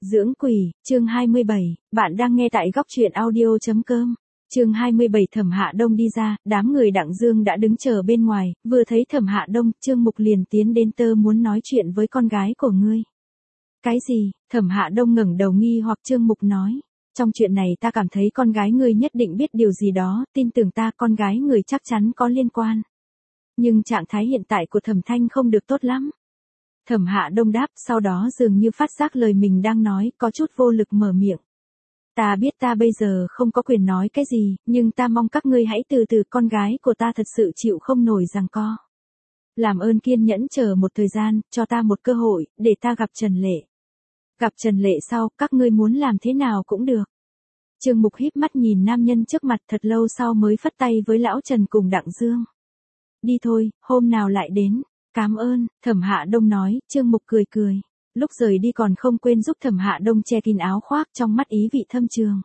Dưỡng quỷ, chương 27, bạn đang nghe tại góc truyện audio.com. Chương 27 Thẩm Hạ Đông đi ra, đám người Đặng Dương đã đứng chờ bên ngoài, vừa thấy Thẩm Hạ Đông, Trương Mục liền tiến đến tơ muốn nói chuyện với con gái của ngươi. Cái gì? Thẩm Hạ Đông ngẩng đầu nghi hoặc Trương Mục nói. Trong chuyện này ta cảm thấy con gái ngươi nhất định biết điều gì đó, tin tưởng ta con gái người chắc chắn có liên quan. Nhưng trạng thái hiện tại của Thẩm Thanh không được tốt lắm. Thẩm Hạ Đông đáp, sau đó dường như phát giác lời mình đang nói, có chút vô lực mở miệng. Ta biết ta bây giờ không có quyền nói cái gì, nhưng ta mong các ngươi hãy từ từ, con gái của ta thật sự chịu không nổi giằng co. Làm ơn kiên nhẫn chờ một thời gian, cho ta một cơ hội, để ta gặp Trần Lệ. Gặp Trần Lệ sau, các ngươi muốn làm thế nào cũng được. Trương Mục híp mắt nhìn nam nhân trước mặt thật lâu sau mới phất tay với lão Trần cùng Đặng Dương. Đi thôi, hôm nào lại đến. Cảm ơn, Thẩm Hạ Đông nói, Trương Mục cười cười. Lúc rời đi còn không quên giúp Thẩm Hạ Đông che kín áo khoác, trong mắt ý vị thâm trường.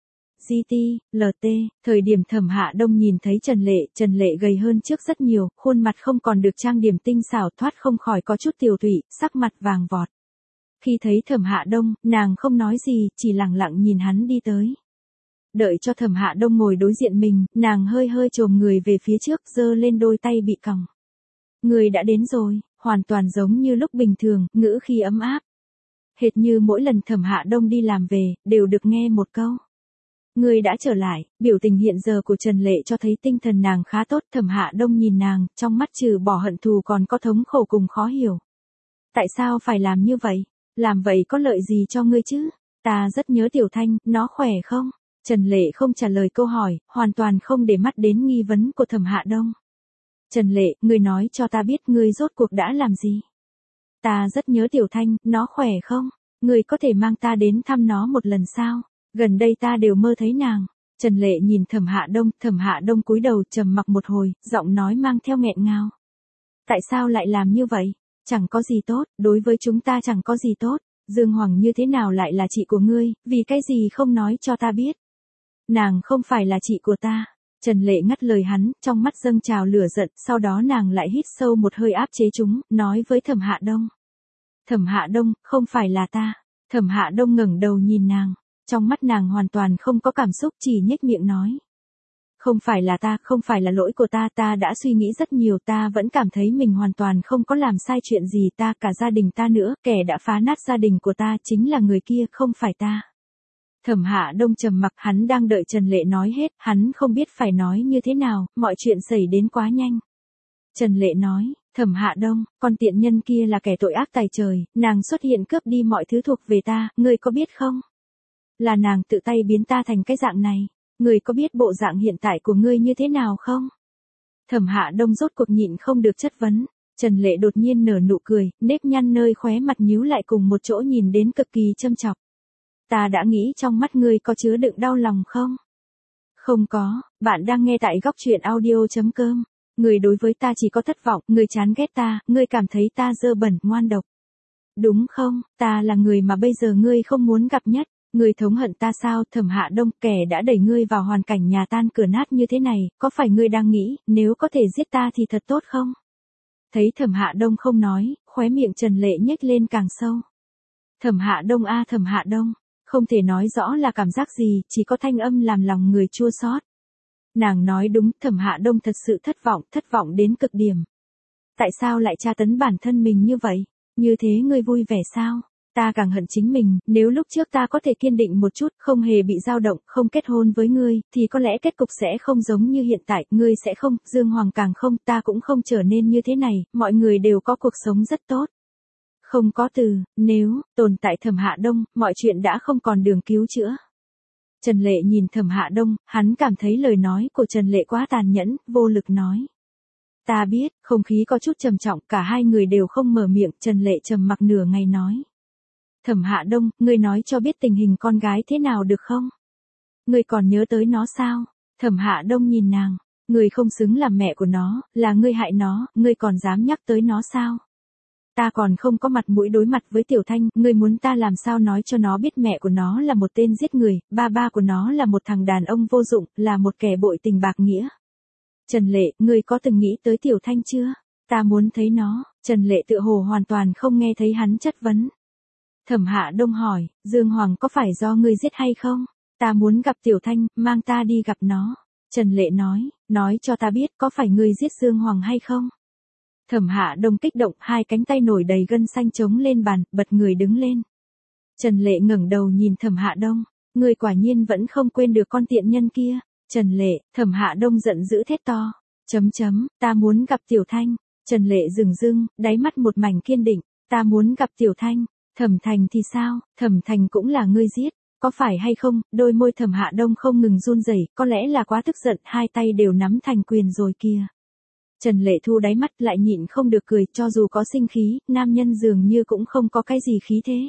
GT, LT, thời điểm Thẩm Hạ Đông nhìn thấy Trần Lệ gầy hơn trước rất nhiều, khuôn mặt không còn được trang điểm tinh xảo, thoát không khỏi có chút tiều tụy, sắc mặt vàng vọt. Khi thấy Thẩm Hạ Đông, nàng không nói gì, chỉ lặng lặng nhìn hắn đi tới. Đợi cho Thẩm Hạ Đông ngồi đối diện mình, nàng hơi chồm người về phía trước, giơ lên đôi tay bị còng. Người đã đến rồi, hoàn toàn giống như lúc bình thường, ngữ khí ấm áp. Hệt như mỗi lần Thẩm Hạ Đông đi làm về, đều được nghe một câu. Người đã trở lại, biểu tình hiện giờ của Trần Lệ cho thấy tinh thần nàng khá tốt. Thẩm Hạ Đông nhìn nàng, trong mắt trừ bỏ hận thù còn có thống khổ cùng khó hiểu. Tại sao phải làm như vậy? Làm vậy có lợi gì cho ngươi chứ? Ta rất nhớ Tiểu Thanh, nó khỏe không? Trần Lệ không trả lời câu hỏi, hoàn toàn không để mắt đến nghi vấn của Thẩm Hạ Đông. Trần Lệ, ngươi nói cho ta biết ngươi rốt cuộc đã làm gì? Ta rất nhớ Tiểu Thanh, nó khỏe không? Ngươi có thể mang ta đến thăm nó một lần sao? Gần đây ta đều mơ thấy nàng. Trần Lệ nhìn Thẩm Hạ Đông cúi đầu trầm mặc một hồi, giọng nói mang theo nghẹn ngào. Tại sao lại làm như vậy? Chẳng có gì tốt, đối với chúng ta chẳng có gì tốt. Dương Hoàng như thế nào lại là chị của ngươi, vì cái gì không nói cho ta biết? Nàng không phải là chị của ta. Trần Lệ ngắt lời hắn, trong mắt dâng trào lửa giận, sau đó nàng lại hít sâu một hơi áp chế chúng, nói với Thẩm Hạ Đông. Thẩm Hạ Đông, không phải là ta. Thẩm Hạ Đông ngẩng đầu nhìn nàng, trong mắt nàng hoàn toàn không có cảm xúc, chỉ nhếch miệng nói. Không phải là ta, không phải là lỗi của ta, ta đã suy nghĩ rất nhiều, ta vẫn cảm thấy mình hoàn toàn không có làm sai chuyện gì, ta, cả gia đình ta nữa, kẻ đã phá nát gia đình của ta chính là người kia, không phải ta. Thẩm Hạ Đông trầm mặc, hắn đang đợi Trần Lệ nói hết, hắn không biết phải nói như thế nào, mọi chuyện xảy đến quá nhanh. Trần Lệ nói, Thẩm Hạ Đông, con tiện nhân kia là kẻ tội ác tày trời, nàng xuất hiện cướp đi mọi thứ thuộc về ta, ngươi có biết không? Là nàng tự tay biến ta thành cái dạng này, ngươi có biết bộ dạng hiện tại của ngươi như thế nào không? Thẩm Hạ Đông rốt cuộc nhịn không được chất vấn. Trần Lệ đột nhiên nở nụ cười, nếp nhăn nơi khóe mặt nhíu lại cùng một chỗ nhìn đến cực kỳ châm chọc. Ta đã nghĩ trong mắt ngươi có chứa đựng đau lòng không? Không có, bạn đang nghe tại góc truyện audio.com. Ngươi đối với ta chỉ có thất vọng, ngươi chán ghét ta, ngươi cảm thấy ta dơ bẩn, ngoan độc. Đúng không, ta là người mà bây giờ ngươi không muốn gặp nhất. Ngươi thống hận ta sao? Thẩm Hạ Đông, kẻ đã đẩy ngươi vào hoàn cảnh nhà tan cửa nát như thế này, có phải ngươi đang nghĩ, nếu có thể giết ta thì thật tốt không? Thấy Thẩm Hạ Đông không nói, khóe miệng Trần Lệ nhếch lên càng sâu. Thẩm Hạ Đông a, Thẩm Hạ Đông. Không thể nói rõ là cảm giác gì, chỉ có thanh âm làm lòng người chua xót. Nàng nói đúng, Thẩm Hạ Đông thật sự thất vọng đến cực điểm. Tại sao lại tra tấn bản thân mình như vậy? Như thế ngươi vui vẻ sao? Ta càng hận chính mình, nếu lúc trước ta có thể kiên định một chút, không hề bị dao động, không kết hôn với ngươi, thì có lẽ kết cục sẽ không giống như hiện tại, ngươi sẽ không, Dương Hoàng càng không, ta cũng không trở nên như thế này, mọi người đều có cuộc sống rất tốt. Không có từ, nếu, tồn tại Thẩm Hạ Đông, mọi chuyện đã không còn đường cứu chữa. Trần Lệ nhìn Thẩm Hạ Đông, hắn cảm thấy lời nói của Trần Lệ quá tàn nhẫn, vô lực nói. Ta biết, không khí có chút trầm trọng, cả hai người đều không mở miệng, Trần Lệ trầm mặc nửa ngày nói. Thẩm Hạ Đông, ngươi nói cho biết tình hình con gái thế nào được không? Ngươi còn nhớ tới nó sao? Thẩm Hạ Đông nhìn nàng, ngươi không xứng làm mẹ của nó, là ngươi hại nó, ngươi còn dám nhắc tới nó sao? Ta còn không có mặt mũi đối mặt với Tiểu Thanh, ngươi muốn ta làm sao nói cho nó biết mẹ của nó là một tên giết người, ba của nó là một thằng đàn ông vô dụng, là một kẻ bội tình bạc nghĩa. Trần Lệ, ngươi có từng nghĩ tới Tiểu Thanh chưa? Ta muốn thấy nó. Trần Lệ tựa hồ hoàn toàn không nghe thấy hắn chất vấn. Thẩm Hạ Đông hỏi, Dương Hoàng có phải do ngươi giết hay không? Ta muốn gặp Tiểu Thanh, mang ta đi gặp nó. Trần Lệ nói cho ta biết có phải ngươi giết Dương Hoàng hay không? Thẩm Hạ Đông kích động, hai cánh tay nổi đầy gân xanh chống lên bàn, bật người đứng lên. Trần Lệ ngẩng đầu nhìn Thẩm Hạ Đông, ngươi quả nhiên vẫn không quên được con tiện nhân kia. Trần Lệ, Thẩm Hạ Đông giận dữ thét to. Ta muốn gặp Tiểu Thanh. Trần Lệ dừng dưng, đáy mắt một mảnh kiên định, ta muốn gặp Tiểu Thanh. Thẩm Thành thì sao? Thẩm Thành cũng là ngươi giết, có phải hay không? Đôi môi Thẩm Hạ Đông không ngừng run rẩy, có lẽ là quá tức giận, hai tay đều nắm thành quyền rồi kìa. Trần Lệ thu đáy mắt lại nhịn không được cười, cho dù có sinh khí, nam nhân dường như cũng không có cái gì khí thế.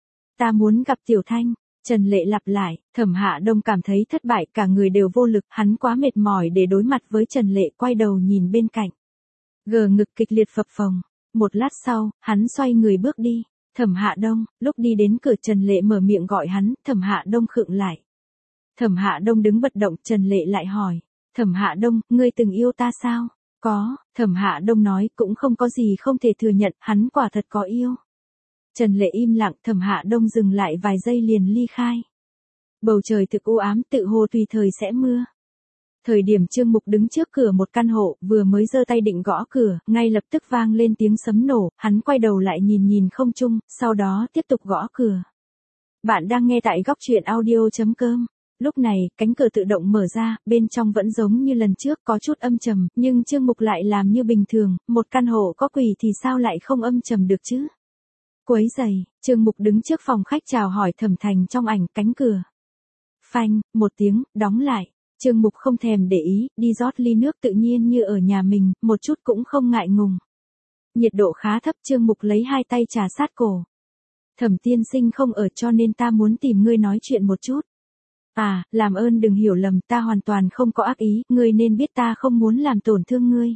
Ta muốn gặp Tiểu Thanh. Trần Lệ lặp lại, Thẩm Hạ Đông cảm thấy thất bại, cả người đều vô lực, hắn quá mệt mỏi để đối mặt với Trần Lệ, quay đầu nhìn bên cạnh. Gờ ngực kịch liệt phập phồng. Một lát sau, hắn xoay người bước đi. Thẩm Hạ Đông, lúc đi đến cửa Trần Lệ mở miệng gọi hắn, Thẩm Hạ Đông khựng lại. Thẩm Hạ Đông đứng bất động, Trần Lệ lại hỏi, Thẩm Hạ Đông, ngươi từng yêu ta sao? Có, Thẩm Hạ Đông nói, cũng không có gì không thể thừa nhận, hắn quả thật có yêu. Trần Lệ im lặng, Thẩm Hạ Đông dừng lại vài giây liền ly khai. Bầu trời thực u ám, tự hồ tùy thời sẽ mưa. Thời điểm Trương Mục đứng trước cửa một căn hộ, vừa mới giơ tay định gõ cửa, ngay lập tức vang lên tiếng sấm nổ, hắn quay đầu lại nhìn không trung, sau đó tiếp tục gõ cửa. Bạn đang nghe tại góc truyện audio.com. Lúc này, cánh cửa tự động mở ra, bên trong vẫn giống như lần trước, có chút âm trầm, nhưng Trương Mục lại làm như bình thường, một căn hộ có quỷ thì sao lại không âm trầm được chứ? Quấy giày, Trương Mục đứng trước phòng khách chào hỏi Thẩm Thành trong ảnh, cánh cửa. Phanh, một tiếng, đóng lại. Trương Mục không thèm để ý, đi rót ly nước tự nhiên như ở nhà mình, một chút cũng không ngại ngùng. Nhiệt độ khá thấp, Trương Mục lấy hai tay trà sát cổ. Thẩm tiên sinh không ở cho nên ta muốn tìm ngươi nói chuyện một chút. À, làm ơn đừng hiểu lầm, ta hoàn toàn không có ác ý, ngươi nên biết ta không muốn làm tổn thương ngươi.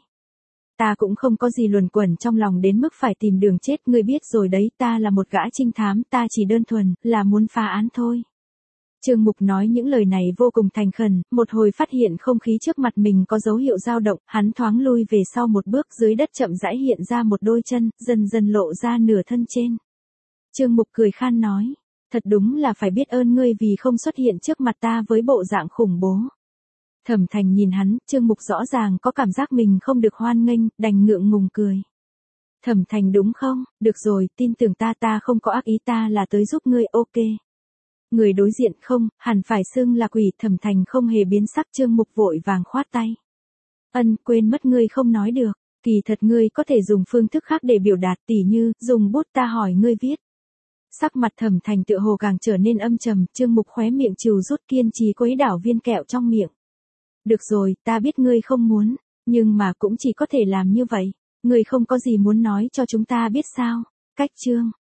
Ta cũng không có gì luẩn quẩn trong lòng đến mức phải tìm đường chết, ngươi biết rồi đấy, ta là một gã trinh thám, ta chỉ đơn thuần là muốn phá án thôi. Trương Mục nói những lời này vô cùng thành khẩn, một hồi phát hiện không khí trước mặt mình có dấu hiệu dao động, hắn thoáng lui về sau một bước, dưới đất chậm rãi hiện ra một đôi chân, dần dần lộ ra nửa thân trên. Trương Mục cười khan nói, thật đúng là phải biết ơn ngươi vì không xuất hiện trước mặt ta với bộ dạng khủng bố. Thẩm Thành nhìn hắn, Trương Mục rõ ràng có cảm giác mình không được hoan nghênh, đành ngượng ngùng cười. Thẩm Thành đúng không? Được rồi, tin tưởng ta không có ác ý, ta là tới giúp ngươi, ok. Người đối diện không, hẳn phải xưng là quỷ. Thẩm Thành không hề biến sắc, Trương Mục vội vàng khoát tay. Quên mất ngươi không nói được, kỳ thật ngươi có thể dùng phương thức khác để biểu đạt, tỉ như, dùng bút ta hỏi ngươi viết. Sắc mặt Thẩm Thành tựa hồ càng trở nên âm trầm, Trương Mục khóe miệng trừ rút, kiên trì quấy đảo viên kẹo trong miệng. Được rồi, ta biết ngươi không muốn, nhưng mà cũng chỉ có thể làm như vậy. Ngươi không có gì muốn nói cho chúng ta biết sao? Cách chương